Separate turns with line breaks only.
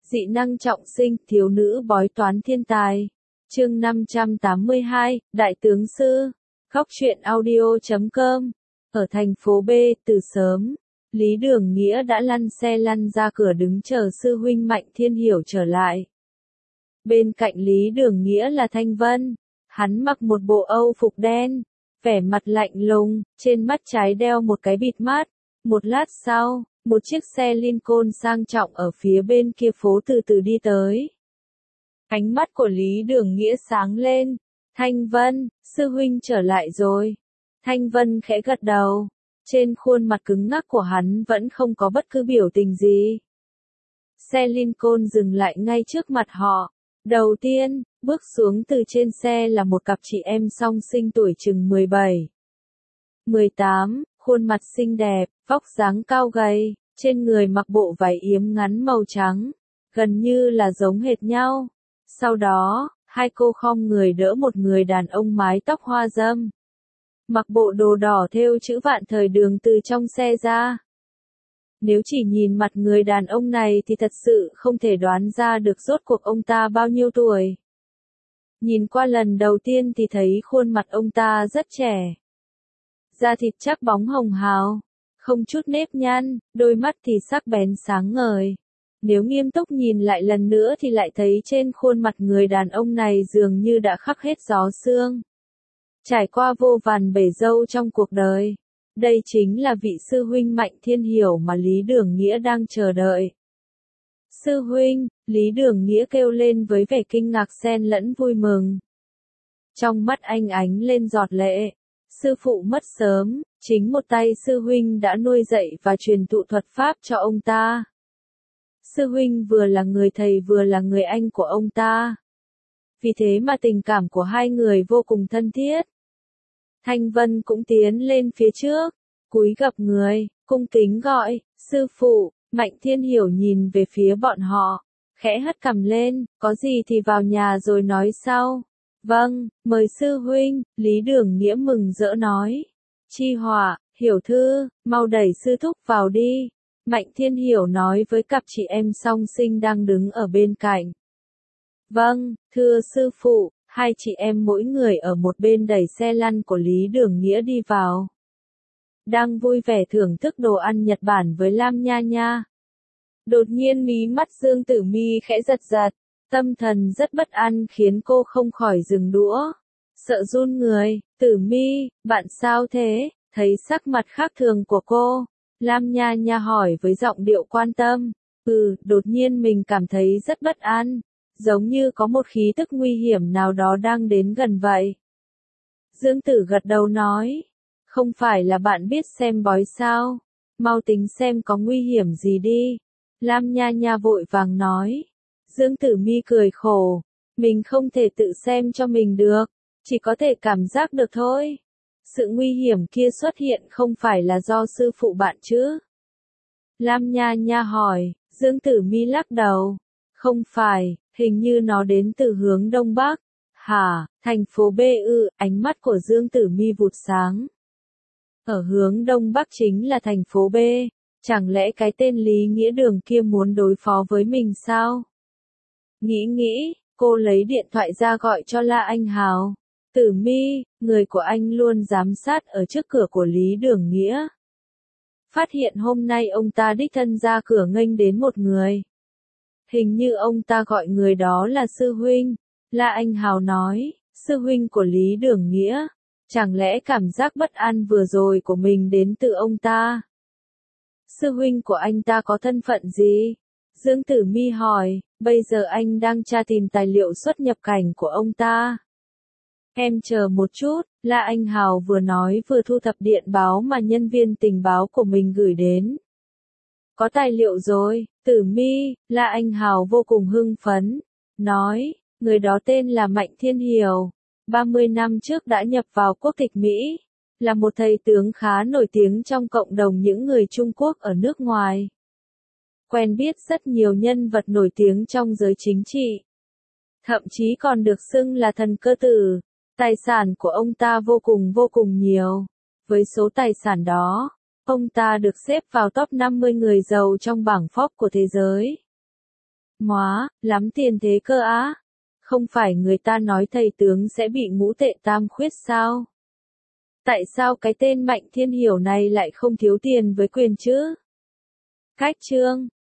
Dị năng trọng sinh, thiếu nữ bói toán thiên tài. Chương 582, Đại tướng sư. Góc truyện audio.com. Ở thành phố B, từ sớm, Lý Đường Nghĩa đã lăn xe lăn ra cửa đứng chờ sư huynh Mạnh Thiên Hiểu trở lại. Bên cạnh Lý Đường Nghĩa là Thanh Vân. Hắn mặc một bộ âu phục đen, vẻ mặt lạnh lùng, trên mắt trái đeo một cái bịt mắt. Một lát sau, một chiếc xe Lincoln sang trọng ở phía bên kia phố từ từ đi tới. Ánh mắt của Lý Đường Nghĩa sáng lên. Thanh Vân, sư huynh trở lại rồi. Thanh Vân khẽ gật đầu. Trên khuôn mặt cứng ngắc của hắn vẫn không có bất cứ biểu tình gì. Xe Lincoln dừng lại ngay trước mặt họ. Đầu tiên, bước xuống từ trên xe là một cặp chị em song sinh tuổi chừng 17, 18, khuôn mặt xinh đẹp, vóc dáng cao gầy, trên người mặc bộ váy yếm ngắn màu trắng, gần như là giống hệt nhau. Sau đó, hai cô khom người đỡ một người đàn ông mái tóc hoa râm, mặc bộ đồ đỏ thêu chữ Vạn Thời Đường từ trong xe ra. Nếu chỉ nhìn mặt người đàn ông này thì thật sự không thể đoán ra được rốt cuộc ông ta bao nhiêu tuổi. Nhìn qua lần đầu tiên thì thấy khuôn mặt ông ta rất trẻ. Da thịt chắc bóng hồng hào, không chút nếp nhăn, đôi mắt thì sắc bén sáng ngời. Nếu nghiêm túc nhìn lại lần nữa thì lại thấy trên khuôn mặt người đàn ông này dường như đã khắc hết gió sương. Trải qua vô vàn bể dâu trong cuộc đời. Đây chính là vị sư huynh Mạnh Thiên Hiểu mà Lý Đường Nghĩa đang chờ đợi. Sư huynh, Lý Đường Nghĩa kêu lên với vẻ kinh ngạc xen lẫn vui mừng. Trong mắt anh ánh lên giọt lệ. Sư phụ mất sớm, chính một tay sư huynh đã nuôi dạy và truyền thụ thuật pháp cho ông ta. Sư huynh vừa là người thầy vừa là người anh của ông ta. Vì thế mà tình cảm của hai người vô cùng thân thiết. Thanh Vân cũng tiến lên phía trước, cúi gập người, cung kính gọi, sư phụ. Mạnh Thiên Hiểu nhìn về phía bọn họ, khẽ hất cằm lên, có gì thì vào nhà rồi nói sau. Vâng, mời sư huynh, Lý Đường Nghĩa mừng rỡ nói. Chi Hỏa, Hiểu Thư, mau đẩy sư thúc vào đi. Mạnh Thiên Hiểu nói với cặp chị em song sinh đang đứng ở bên cạnh. Vâng, thưa sư phụ. Hai chị em mỗi người ở một bên đẩy xe lăn của Lý Đường Nghĩa đi vào. Đang vui vẻ thưởng thức đồ ăn Nhật Bản với Lam Nha Nha. Đột nhiên mí mắt Dương Tử Mi khẽ giật giật, tâm thần rất bất an khiến cô không khỏi dừng đũa. Sợ run người, Tử Mi, bạn sao thế? Thấy sắc mặt khác thường của cô, Lam Nha Nha hỏi với giọng điệu quan tâm. Đột nhiên mình cảm thấy rất bất an. Giống như có một khí tức nguy hiểm nào đó đang đến gần vậy. Dương Tử gật đầu nói. Không phải là bạn biết xem bói sao? Mau tính xem có nguy hiểm gì đi. Lam Nha Nha vội vàng nói. Dương Tử Mi cười khổ. Mình không thể tự xem cho mình được. Chỉ có thể cảm giác được thôi. Sự nguy hiểm kia xuất hiện không phải là do sư phụ bạn chứ? Lam Nha Nha hỏi. Dương Tử Mi lắc đầu. Không phải. Hình như nó đến từ hướng đông bắc. Hả, thành phố B ư? Ánh mắt của Dương Tử Mi vụt sáng. Ở hướng đông bắc chính là thành phố B. Chẳng lẽ cái tên Lý Nghĩa Đường kia muốn đối phó với mình sao? Nghĩ, cô lấy điện thoại ra gọi cho La Anh Hào. Tử Mi, người của anh luôn giám sát ở trước cửa của Lý Đường Nghĩa. Phát hiện hôm nay ông ta đích thân ra cửa nghênh đến một người. Hình như ông ta gọi người đó là sư huynh. La Anh Hào nói, sư huynh của Lý Đường Nghĩa. Chẳng lẽ cảm giác bất an vừa rồi của mình đến từ ông ta? Sư huynh của anh ta có thân phận gì? Dương Tử Mi hỏi, bây giờ anh đang tra tìm tài liệu xuất nhập cảnh của ông ta. Em chờ một chút, La Anh Hào vừa nói vừa thu thập điện báo mà nhân viên tình báo của mình gửi đến. Có tài liệu rồi, Tử Mi, La Anh Hào vô cùng hưng phấn, nói, người đó tên là Mạnh Thiên Hiểu, 30 năm trước đã nhập vào quốc tịch Mỹ, là một thầy tướng khá nổi tiếng trong cộng đồng những người Trung Quốc ở nước ngoài. Quen biết rất nhiều nhân vật nổi tiếng trong giới chính trị. Thậm chí còn được xưng là thần cơ tử, tài sản của ông ta vô cùng nhiều. Với số tài sản đó, ông ta được xếp vào top 50 người giàu trong bảng Forbes của thế giới. Móa, lắm tiền thế cơ á. Không phải người ta nói thầy tướng sẽ bị ngũ tệ tam khuyết sao? Tại sao cái tên Mạnh Thiên Hiểu này lại không thiếu tiền với quyền chứ? Khách trương.